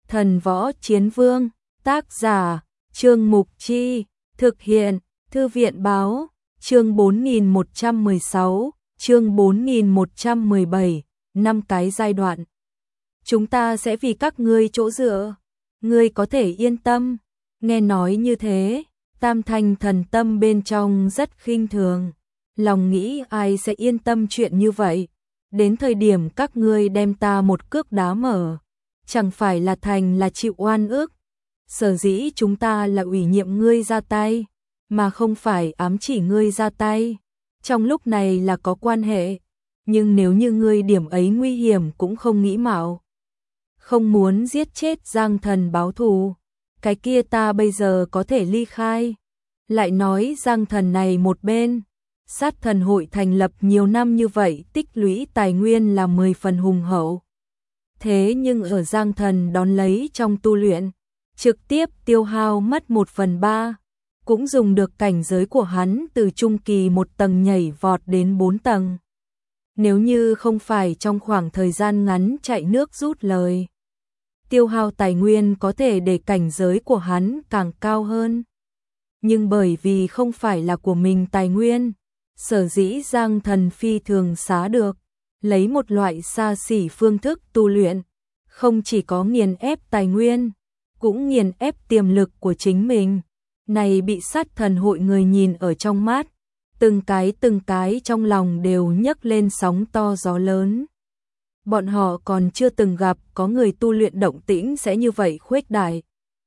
Thần Võ Chiến Vương, tác giả, Trương Mục Chi, thực hiện, Thư viện Báo, chương 4116, chương 4117, 5 cái giai đoạn. Chúng ta sẽ vì các ngươi chỗ dựa, ngươi có thể yên tâm. Nghe nói như thế, Tam Thanh Thần tâm bên trong rất khinh thường, lòng nghĩ ai sẽ yên tâm chuyện như vậy. Đến thời điểm các ngươi đem ta một cước đá mở, chẳng phải là thành là chịu oan ức. Sở dĩ chúng ta là ủy nhiệm ngươi ra tay, mà không phải ám chỉ ngươi ra tay. Trong lúc này là có quan hệ, nhưng nếu như ngươi điểm ấy nguy hiểm cũng không nghĩ mạo, không muốn giết chết Giang Thần báo thù, cái kia ta bây giờ có thể ly khai. Lại nói Giang Thần này một bên, Sát Thần hội thành lập nhiều năm như vậy, tích lũy tài nguyên là 10 phần hùng hậu. Thế nhưng ở Giang Thần đón lấy trong tu luyện, trực tiếp tiêu hao mất 1/3, cũng dùng được cảnh giới của hắn từ trung kỳ 1 tầng nhảy vọt đến 4 tầng. Nếu như không phải trong khoảng thời gian ngắn chạy nước rút lời, tiêu hao tài nguyên có thể để cảnh giới của hắn càng cao hơn. Nhưng bởi vì không phải là của mình tài nguyên, sở dĩ Giang Thần phi thường xá được, lấy một loại xa xỉ phương thức tu luyện, không chỉ có nghiền ép tài nguyên, cũng nghiền ép tiềm lực của chính mình. Này bị Sát Thần hội người nhìn ở trong mắt, từng cái trong lòng đều nhấc lên sóng to gió lớn. Bọn họ còn chưa từng gặp có người tu luyện động tĩnh sẽ như vậy khuếch đại.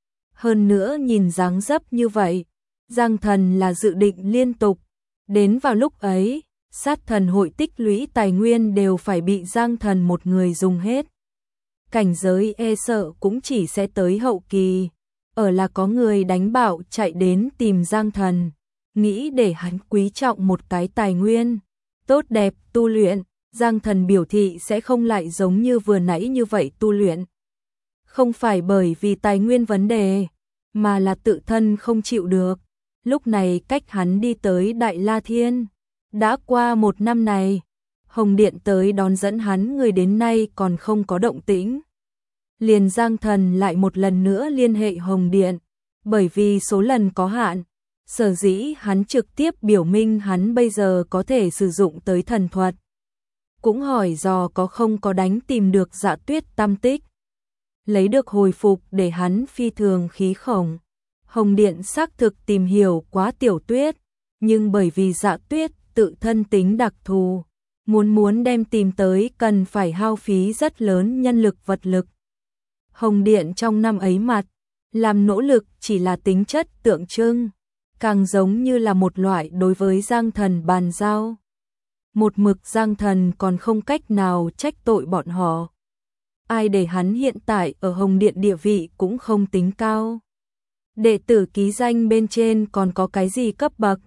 Hơn nữa nhìn dáng dấp như vậy, Giang Thần là dự định liên tục. Đến vào lúc ấy, Sát Thần hội tích lũy tài nguyên đều phải bị Giang Thần một người dùng hết. Cảnh giới e sợ cũng chỉ sẽ tới hậu kỳ. Ở là có người đánh bạo chạy đến tìm Giang Thần, nghĩ để hắn quý trọng một cái tài nguyên tốt đẹp tu luyện. Giang Thần biểu thị sẽ không lại giống như vừa nãy như vậy tu luyện. Không phải bởi vì tài nguyên vấn đề, mà là tự thân không chịu được. Lúc này cách hắn đi tới Đại La Thiên, đã qua 1 năm này, Hồng Điện tới đón dẫn hắn người đến nay còn không có động tĩnh. Liền Giang Thần lại một lần nữa liên hệ Hồng Điện, bởi vì số lần có hạn, sở dĩ hắn trực tiếp biểu minh hắn bây giờ có thể sử dụng tới thần thuật. Cũng hỏi dò có không có đánh tìm được Dạ Tuyết tam tích. Lấy được hồi phục để hắn phi thường khí khổng. Hồng Điện xác thực tìm hiểu quá Tiểu Tuyết, nhưng bởi vì Dạ Tuyết tự thân tính đặc thù, muốn đem tìm tới cần phải hao phí rất lớn nhân lực vật lực. Hồng Điện trong năm ấy mặt, làm nỗ lực chỉ là tính chất tượng trưng, càng giống như là một loại đối với Giang Thần bàn giao. Một mực Giang Thần còn không cách nào trách tội bọn họ. Ai để hắn hiện tại ở Hồng Điện địa vị cũng không tính cao. Đệ tử ký danh bên trên còn có cái gì cấp bậc?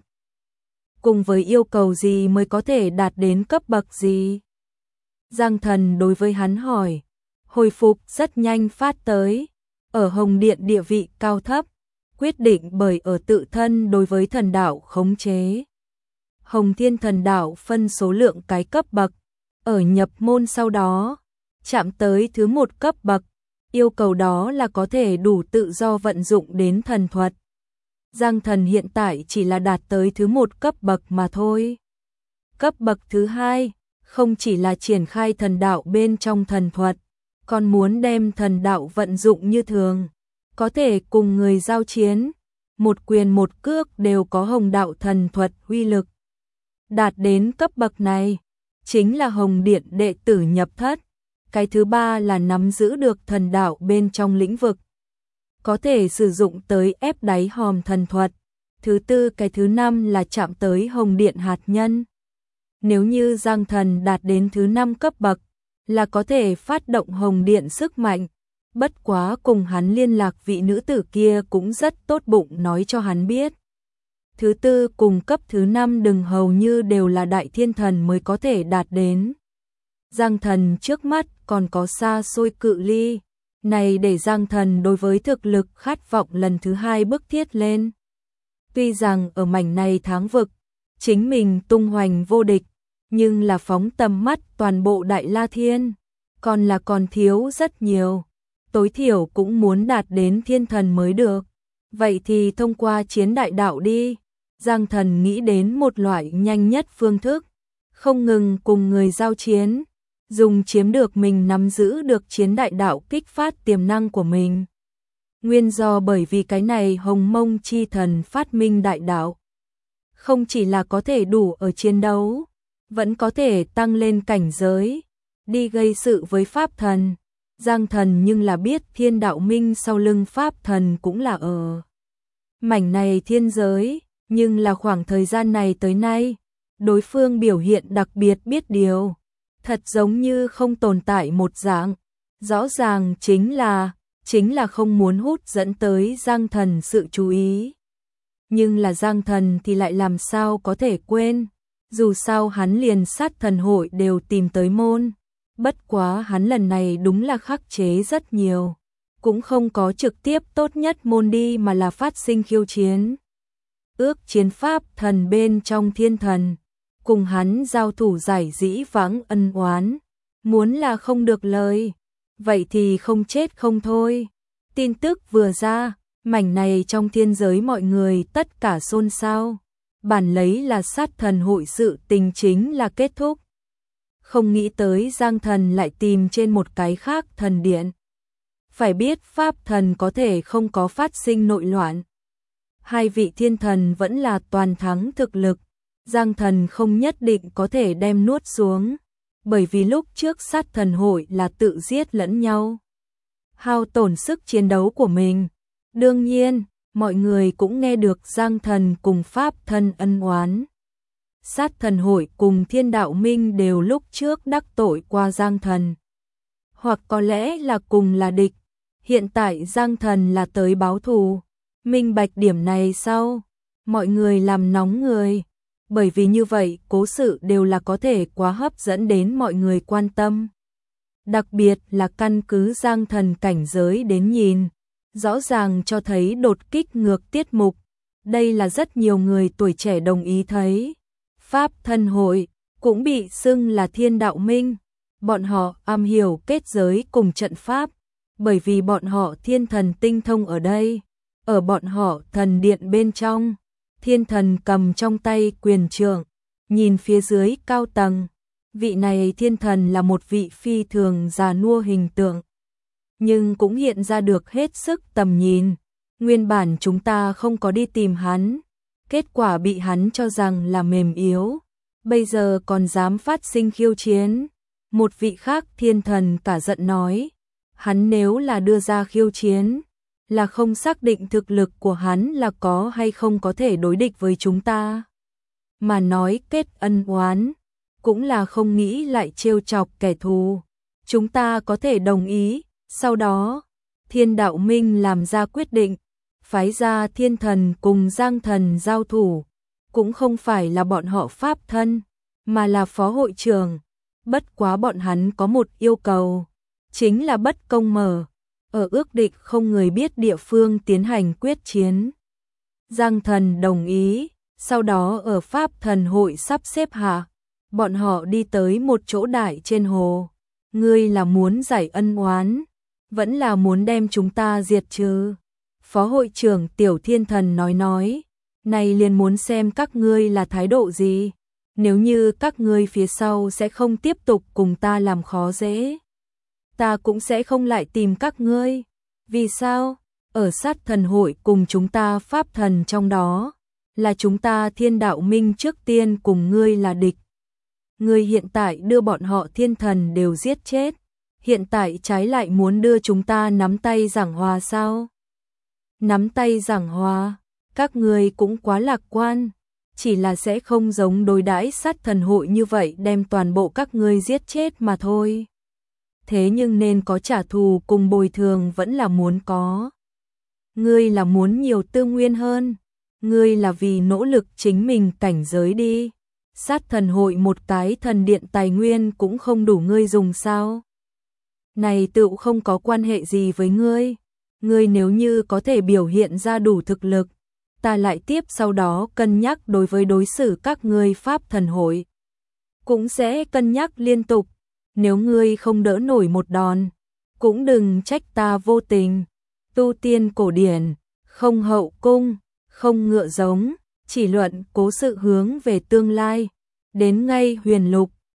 Cùng với yêu cầu gì mới có thể đạt đến cấp bậc gì? Giang Thần đối với hắn hỏi. Hồi phục rất nhanh phát tới. Ở Hồng Điện địa vị cao thấp, quyết định bởi ở tự thân đối với thần đạo khống chế. Hồng Thiên thần đạo phân số lượng cái cấp bậc, ở nhập môn sau đó, chạm tới thứ 1 cấp bậc, yêu cầu đó là có thể đủ tự do vận dụng đến thần thuật. Giang Thần hiện tại chỉ là đạt tới thứ 1 cấp bậc mà thôi. Cấp bậc thứ 2, không chỉ là triển khai thần đạo bên trong thần thuật, còn muốn đem thần đạo vận dụng như thường, có thể cùng người giao chiến, một quyền một cước đều có hồng đạo thần thuật uy lực. Đạt đến cấp bậc này, chính là Hồng Điện đệ tử nhập thất. Cái thứ 3 là nắm giữ được thần đạo bên trong lĩnh vực, có thể sử dụng tới ép đáy hòm thần thuật. Thứ 4, cái thứ 5 là chạm tới Hồng Điện hạt nhân. Nếu như Giang Thần đạt đến thứ 5 cấp bậc, là có thể phát động Hồng Điện sức mạnh. Bất quá cùng hắn liên lạc vị nữ tử kia cũng rất tốt bụng nói cho hắn biết. Thứ 4 cùng cấp thứ 5 đừng hầu như đều là đại thiên thần mới có thể đạt đến. Giang Thần trước mắt còn có xa xôi cự ly, này để Giang Thần đối với thực lực khát vọng lần thứ 2 bức thiết lên. Tuy rằng ở mảnh này tháng vực, chính mình tung hoành vô địch, nhưng là phóng tầm mắt toàn bộ Đại La Thiên, còn thiếu rất nhiều. tối thiểu cũng muốn đạt đến thiên thần mới được. Vậy thì thông qua chiến đại đạo đi. Giang Thần nghĩ đến một loại nhanh nhất phương thức, không ngừng cùng người giao chiến, dùng chiếm được mình nắm giữ được chiến đại đạo kích phát tiềm năng của mình. Nguyên do bởi vì cái này Hồng Mông chi thần phát minh đại đạo, không chỉ là có thể đủ ở chiến đấu, vẫn có thể tăng lên cảnh giới, đi gây sự với pháp thần. Giang Thần nhưng là biết thiên đạo minh sau lưng pháp thần cũng là ở mảnh này thiên giới, nhưng là khoảng thời gian này tới nay, đối phương biểu hiện đặc biệt biết điều, thật giống như không tồn tại một dạng, rõ ràng chính là không muốn hút dẫn tới Giang Thần sự chú ý. Nhưng là Giang Thần thì lại làm sao có thể quên, dù sao hắn liền sát thần hội đều tìm tới môn, bất quá hắn lần này đúng là khắc chế rất nhiều, cũng không có trực tiếp tốt nhất môn đi mà là phát sinh khiêu chiến. Ước chiến pháp thần bên trong thiên thần, cùng hắn giao thủ giải dĩ vãng ân oán, muốn là không được lời, vậy thì không chết không thôi. Tin tức vừa ra, mảnh này trong thiên giới mọi người tất cả xôn xao, bản lấy là sát thần hội sự tình chính là kết thúc. Không nghĩ tới Giang Thần lại tìm trên một cái khác thần điện. Phải biết pháp thần có thể không có phát sinh nội loạn. Hai vị thiên thần vẫn là toàn thắng thực lực, Giang Thần không nhất định có thể đem nuốt xuống, bởi vì lúc trước sát thần hội là tự giết lẫn nhau, hao tổn sức chiến đấu của mình. Đương nhiên, mọi người cũng nghe được Giang Thần cùng pháp thân ân oán. Sát thần hội cùng thiên đạo minh đều lúc trước đắc tội qua Giang Thần, hoặc có lẽ là cùng là địch. Hiện tại Giang Thần là tới báo thù. Minh bạch điểm này sau, mọi người làm nóng người, bởi vì như vậy cố sự đều là có thể quá hấp dẫn đến mọi người quan tâm. Đặc biệt là căn cứ Giang Thần cảnh giới đến nhìn, rõ ràng cho thấy đột kích ngược tiết mục. Đây là rất nhiều người tuổi trẻ đồng ý thấy. Pháp thân hội cũng bị xưng là thiên đạo minh, bọn họ am hiểu kết giới cùng trận pháp, bởi vì bọn họ thiên thần tinh thông ở đây. Ở bọn họ thần điện bên trong, thiên thần cầm trong tay quyền trượng, nhìn phía dưới cao tầng. Vị này thiên thần là một vị phi thường già nua hình tượng, nhưng cũng hiện ra được hết sức tầm nhìn. Nguyên bản chúng ta không có đi tìm hắn, kết quả bị hắn cho rằng là mềm yếu, bây giờ còn dám phát sinh khiêu chiến. Một vị khác thiên thần cả giận nói, hắn nếu là đưa ra khiêu chiến, là không xác định thực lực của hắn là có hay không có thể đối địch với chúng ta. Mà nói kết ân oán, cũng là không nghĩ lại trêu chọc kẻ thù. Chúng ta có thể đồng ý. Sau đó, thiên đạo minh làm ra quyết định, phái ra thiên thần cùng Giang Thần giao thủ. Cũng không phải là bọn họ pháp thân, mà là phó hội trưởng. Bất quá bọn hắn có một yêu cầu, chính là bất công mở, ở ước định không người biết địa phương tiến hành quyết chiến. Giang Thần đồng ý, sau đó ở pháp thần hội sắp xếp hạ, bọn họ đi tới một chỗ đại trên hồ. Ngươi là muốn giải ân oán, vẫn là muốn đem chúng ta diệt trừ? Phó hội trưởng Tiểu Thiên Thần nói, này liền muốn xem các ngươi là thái độ gì. Nếu như các ngươi phía sau sẽ không tiếp tục cùng ta làm khó dễ, ta cũng sẽ không lại tìm các ngươi. Vì sao? Ở sát thần hội cùng chúng ta pháp thần trong đó, là chúng ta thiên đạo minh trước tiên cùng ngươi là địch. Ngươi hiện tại đưa bọn họ thiên thần đều giết chết, hiện tại trái lại muốn đưa chúng ta nắm tay giảng hòa sao? Nắm tay giảng hòa, các ngươi cũng quá lạc quan, chỉ là sẽ không giống đối đãi sát thần hội như vậy đem toàn bộ các ngươi giết chết mà thôi. Thế nhưng nên có trả thù cùng bồi thường vẫn là muốn có. Ngươi là muốn nhiều tư nguyên hơn, ngươi là vì nỗ lực chính mình cảnh giới đi. Sát thần hội một cái thần điện tài nguyên cũng không đủ ngươi dùng sao? Này tựu không có quan hệ gì với ngươi. Ngươi nếu như có thể biểu hiện ra đủ thực lực, ta lại tiếp sau đó cân nhắc đối với đối xử các ngươi pháp thần hội. Cũng sẽ cân nhắc liên tục, nếu ngươi không đỡ nổi một đòn, cũng đừng trách ta vô tình. Tu tiên cổ điển, không hậu cung, không ngựa giống, chỉ luận cố sự hướng về tương lai. Đến ngay huyền lục,